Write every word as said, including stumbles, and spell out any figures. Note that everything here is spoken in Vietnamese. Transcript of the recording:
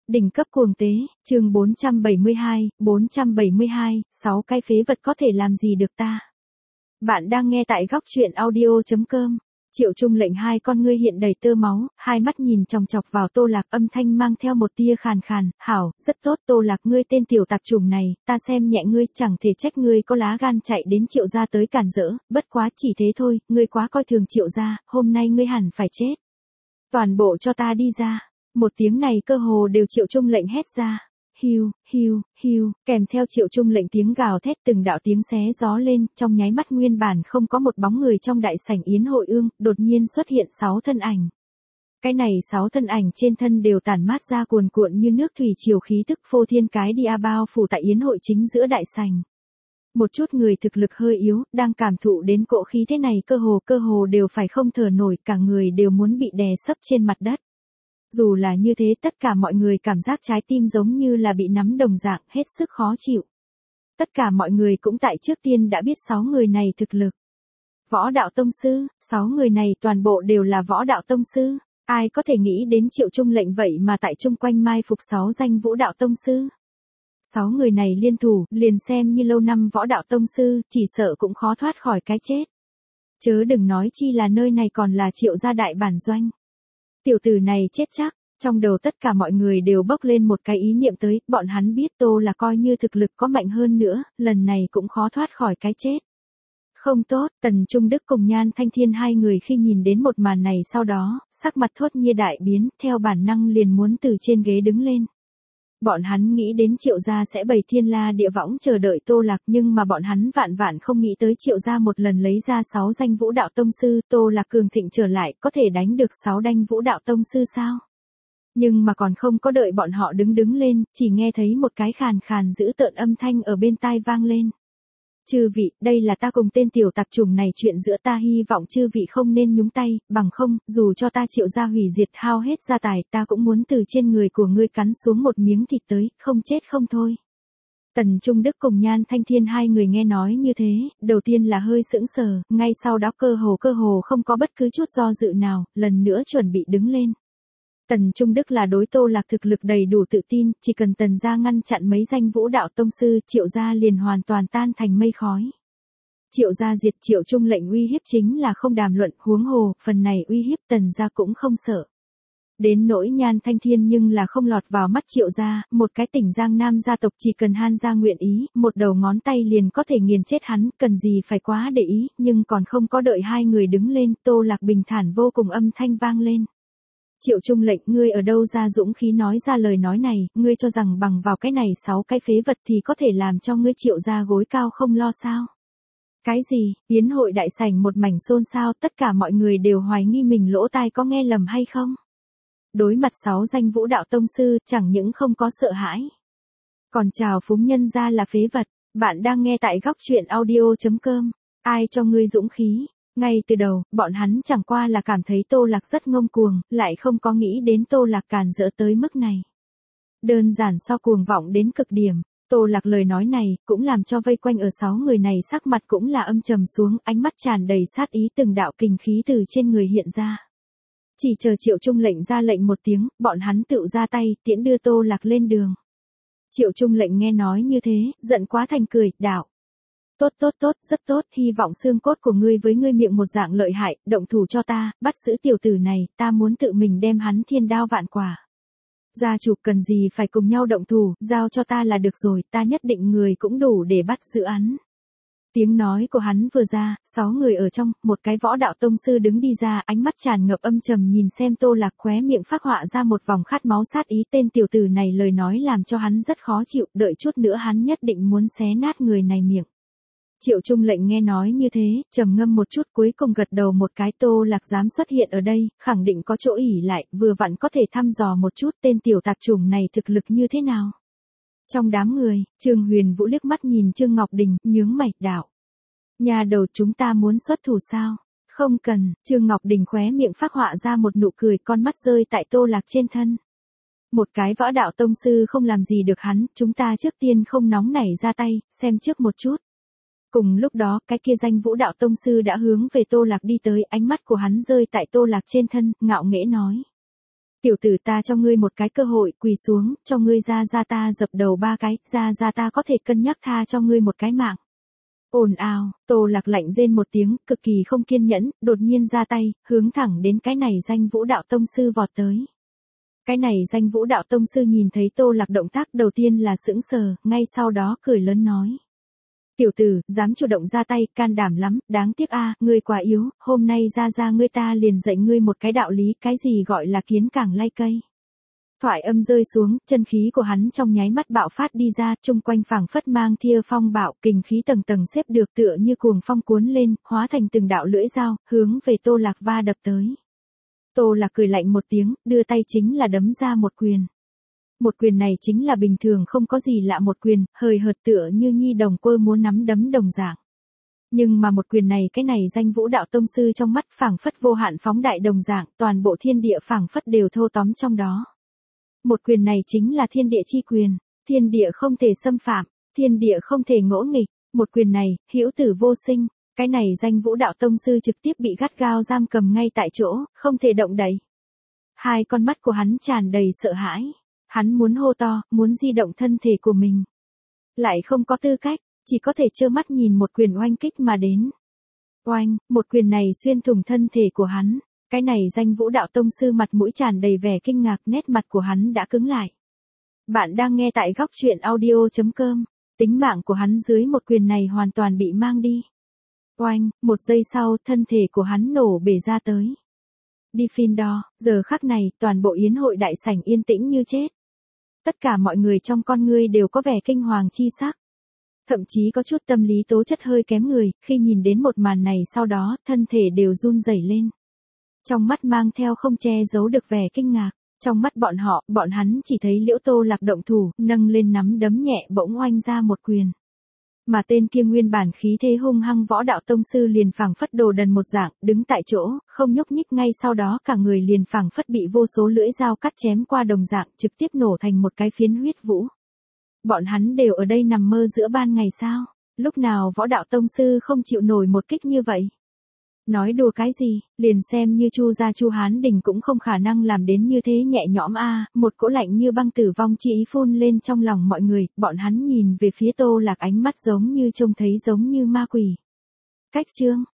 Đỉnh cấp cuồng tế, chương bốn trăm bảy mươi hai, bốn trăm bảy mươi hai, sáu cái phế vật có thể làm gì được ta. Bạn đang nghe tại góc truyện audio chấm com. Triệu Trung Lệnh hai con ngươi hiện đầy tơ máu, hai mắt nhìn chòng chọc vào Tô Lạc, âm thanh mang theo một tia khàn khàn. Hảo, rất tốt Tô Lạc, ngươi tên tiểu tạp chủng này, ta xem nhẹ ngươi, chẳng thể trách ngươi có lá gan chạy đến Triệu gia tới cản rỡ, bất quá chỉ thế thôi, ngươi quá coi thường Triệu gia, hôm nay ngươi hẳn phải chết. Toàn bộ cho ta đi ra. Một tiếng này cơ hồ đều Triệu Trung Lệnh hét ra. Hiu, hiu, hiu, kèm theo Triệu Trung Lệnh tiếng gào thét, từng đạo tiếng xé gió lên, trong nháy mắt nguyên bản không có một bóng người trong đại sảnh yến hội ương, đột nhiên xuất hiện sáu thân ảnh. Cái này sáu thân ảnh trên thân đều tản mát ra cuồn cuộn như nước thủy triều khí tức phô thiên cái địa bao phủ tại yến hội chính giữa đại sảnh. Một chút người thực lực hơi yếu, đang cảm thụ đến cỗ khí thế này cơ hồ cơ hồ đều phải không thở nổi, cả người đều muốn bị đè sấp trên mặt đất. Dù là như thế, tất cả mọi người cảm giác trái tim giống như là bị nắm đồng dạng, hết sức khó chịu. Tất cả mọi người cũng tại trước tiên đã biết sáu người này thực lực. Võ đạo tông sư, sáu người này toàn bộ đều là võ đạo tông sư. Ai có thể nghĩ đến Triệu Trung Lệnh vậy mà tại chung quanh mai phục sáu danh vũ đạo tông sư. Sáu người này liên thủ, liền xem như lâu năm võ đạo tông sư, chỉ sợ cũng khó thoát khỏi cái chết. Chớ đừng nói chi là nơi này còn là Triệu gia đại bản doanh. Tiểu tử này chết chắc, trong đầu tất cả mọi người đều bốc lên một cái ý niệm tới, bọn hắn biết Tô là coi như thực lực có mạnh hơn nữa, lần này cũng khó thoát khỏi cái chết. Không tốt, Tần Trung Đức cùng Nhan Thanh Thiên hai người khi nhìn đến một màn này sau đó, sắc mặt thốt nhiên đại biến, theo bản năng liền muốn từ trên ghế đứng lên. Bọn hắn nghĩ đến Triệu gia sẽ bày thiên la địa võng chờ đợi Tô Lạc, nhưng mà bọn hắn vạn vạn không nghĩ tới Triệu gia một lần lấy ra sáu danh vũ đạo tông sư, Tô Lạc cường thịnh trở lại, có thể đánh được sáu đanh vũ đạo tông sư sao? Nhưng mà còn không có đợi bọn họ đứng đứng lên, chỉ nghe thấy một cái khàn khàn dữ tợn âm thanh ở bên tai vang lên. Chư vị, đây là ta cùng tên tiểu tạp chủng này chuyện giữa ta, hy vọng chư vị không nên nhúng tay, bằng không, dù cho ta Triệu gia hủy diệt hao hết gia tài, ta cũng muốn từ trên người của ngươi cắn xuống một miếng thịt tới, không chết không thôi. Tần Trung Đức cùng Nhan Thanh Thiên hai người nghe nói như thế, đầu tiên là hơi sững sờ, ngay sau đó cơ hồ cơ hồ không có bất cứ chút do dự nào, lần nữa chuẩn bị đứng lên. Tần Trung Đức là đối Tô Lạc thực lực đầy đủ tự tin, chỉ cần Tần gia ngăn chặn mấy danh vũ đạo tông sư, Triệu gia liền hoàn toàn tan thành mây khói. Triệu gia diệt Triệu Trung Lệnh uy hiếp chính là không đàm luận, huống hồ, phần này uy hiếp Tần gia cũng không sợ. Đến nỗi Nhan Thanh Thiên nhưng là không lọt vào mắt Triệu gia, một cái tỉnh Giang Nam gia tộc chỉ cần Han gia nguyện ý, một đầu ngón tay liền có thể nghiền chết hắn, cần gì phải quá để ý, nhưng còn không có đợi hai người đứng lên, Tô Lạc bình thản vô cùng âm thanh vang lên. Triệu Trung Lệnh, ngươi ở đâu ra dũng khí nói ra lời nói này, ngươi cho rằng bằng vào cái này sáu cái phế vật thì có thể làm cho ngươi Triệu gia gối cao không lo sao? Cái gì? Yến hội đại sảnh một mảnh xôn xao, tất cả mọi người đều hoài nghi mình lỗ tai có nghe lầm hay không? Đối mặt sáu danh vũ đạo tông sư, chẳng những không có sợ hãi, còn chào phúng nhân ra là phế vật. Bạn đang nghe tại góc truyện audio chấm com. Ai cho ngươi dũng khí? Ngay từ đầu, bọn hắn chẳng qua là cảm thấy Tô Lạc rất ngông cuồng, lại không có nghĩ đến Tô Lạc càn rỡ tới mức này. Đơn giản so cuồng vọng đến cực điểm, Tô Lạc lời nói này, cũng làm cho vây quanh ở sáu người này sắc mặt cũng là âm trầm xuống, ánh mắt tràn đầy sát ý, từng đạo kình khí từ trên người hiện ra. Chỉ chờ Triệu Trung Lệnh ra lệnh một tiếng, bọn hắn tự ra tay, tiễn đưa Tô Lạc lên đường. Triệu Trung Lệnh nghe nói như thế, giận quá thành cười, đạo. Tốt tốt tốt, rất tốt, hy vọng xương cốt của ngươi với ngươi miệng một dạng lợi hại, động thủ cho ta, bắt giữ tiểu tử này, ta muốn tự mình đem hắn thiên đao vạn quả. Gia chủ cần gì phải cùng nhau động thủ, giao cho ta là được rồi, ta nhất định người cũng đủ để bắt giữ hắn. Tiếng nói của hắn vừa ra, sáu người ở trong, một cái võ đạo tông sư đứng đi ra, ánh mắt tràn ngập âm trầm nhìn xem Tô Lạc, khóe miệng phác họa ra một vòng khát máu sát ý, tên tiểu tử này lời nói làm cho hắn rất khó chịu, đợi chút nữa hắn nhất định muốn xé nát người này miệng. Triệu Trung Lệnh nghe nói như thế, trầm ngâm một chút cuối cùng gật đầu một cái, Tô Lạc dám xuất hiện ở đây, khẳng định có chỗ ỷ lại, vừa vặn có thể thăm dò một chút tên tiểu tạp chủng này thực lực như thế nào. Trong đám người, Trương Huyền Vũ liếc mắt nhìn Trương Ngọc Đình, nhướng mày, đạo. Nhà đầu chúng ta muốn xuất thủ sao? Không cần, Trương Ngọc Đình khóe miệng phác họa ra một nụ cười, con mắt rơi tại Tô Lạc trên thân. Một cái võ đạo tông sư không làm gì được hắn, chúng ta trước tiên không nóng nảy ra tay, xem trước một chút. Cùng lúc đó, cái kia danh vũ đạo tông sư đã hướng về Tô Lạc đi tới, ánh mắt của hắn rơi tại Tô Lạc trên thân, ngạo nghễ nói. Tiểu tử ta cho ngươi một cái cơ hội, quỳ xuống, cho ngươi ra ra ta dập đầu ba cái, ra ra ta có thể cân nhắc tha cho ngươi một cái mạng. Ồn ào, Tô Lạc lạnh rên một tiếng, cực kỳ không kiên nhẫn, đột nhiên ra tay, hướng thẳng đến cái này danh Vũ đạo tông sư vọt tới. Cái này danh Vũ đạo tông sư nhìn thấy Tô Lạc động tác đầu tiên là sững sờ, ngay sau đó cười lớn nói. Tiểu tử, dám chủ động ra tay, can đảm lắm, đáng tiếc a, ngươi quá yếu, hôm nay ra ra ngươi ta liền dạy ngươi một cái đạo lý, cái gì gọi là kiến cảng lay cây. Thoại âm rơi xuống, chân khí của hắn trong nháy mắt bạo phát đi ra, chung quanh phảng phất mang thia phong bạo, kình khí tầng tầng xếp được tựa như cuồng phong cuốn lên, hóa thành từng đạo lưỡi dao, hướng về Tô Lạc va đập tới. Tô Lạc cười lạnh một tiếng, đưa tay chính là đấm ra một quyền. Một quyền này chính là bình thường không có gì lạ một quyền, hời hợt tựa như nhi đồng quơ muốn nắm đấm đồng dạng. Nhưng mà một quyền này cái này danh Vũ đạo tông sư trong mắt phảng phất vô hạn phóng đại đồng dạng, toàn bộ thiên địa phảng phất đều thâu tóm trong đó. Một quyền này chính là thiên địa chi quyền, thiên địa không thể xâm phạm, thiên địa không thể ngỗ nghịch, một quyền này, hữu tử vô sinh, cái này danh Vũ đạo tông sư trực tiếp bị gắt gao giam cầm ngay tại chỗ, không thể động đậy. Hai con mắt của hắn tràn đầy sợ hãi, hắn muốn hô to, muốn di động thân thể của mình. Lại không có tư cách, chỉ có thể trơ mắt nhìn một quyền oanh kích mà đến. Oanh, một quyền này xuyên thủng thân thể của hắn. Cái này danh Vũ đạo tông sư mặt mũi tràn đầy vẻ kinh ngạc, nét mặt của hắn đã cứng lại. Bạn đang nghe tại góc truyện audio chấm com, tính mạng của hắn dưới một quyền này hoàn toàn bị mang đi. Oanh, một giây sau, thân thể của hắn nổ bể ra tới. Đi phim đo, giờ khắc này, toàn bộ yến hội đại sảnh yên tĩnh như chết. Tất cả mọi người trong con ngươi đều có vẻ kinh hoàng chi sắc. Thậm chí có chút tâm lý tố chất hơi kém người, khi nhìn đến một màn này sau đó, thân thể đều run rẩy lên. Trong mắt mang theo không che giấu được vẻ kinh ngạc, trong mắt bọn họ, bọn hắn chỉ thấy Liễu Tô Lạc động thủ, nâng lên nắm đấm nhẹ bỗng oanh ra một quyền. Mà tên kia nguyên bản khí thế hung hăng võ đạo tông sư liền phảng phất đồ đần một dạng, đứng tại chỗ, không nhúc nhích, ngay sau đó cả người liền phảng phất bị vô số lưỡi dao cắt chém qua đồng dạng, trực tiếp nổ thành một cái phiến huyết vũ. Bọn hắn đều ở đây nằm mơ giữa ban ngày sao? Lúc nào võ đạo tông sư không chịu nổi một kích như vậy? Nói đùa cái gì, liền xem như Chu gia Chu Hán Đình cũng không khả năng làm đến như thế nhẹ nhõm a. Một cỗ lạnh như băng tử vong chi ý phun lên trong lòng mọi người, bọn hắn nhìn về phía Tô Lạc ánh mắt giống như trông thấy giống như ma quỷ. Cách chương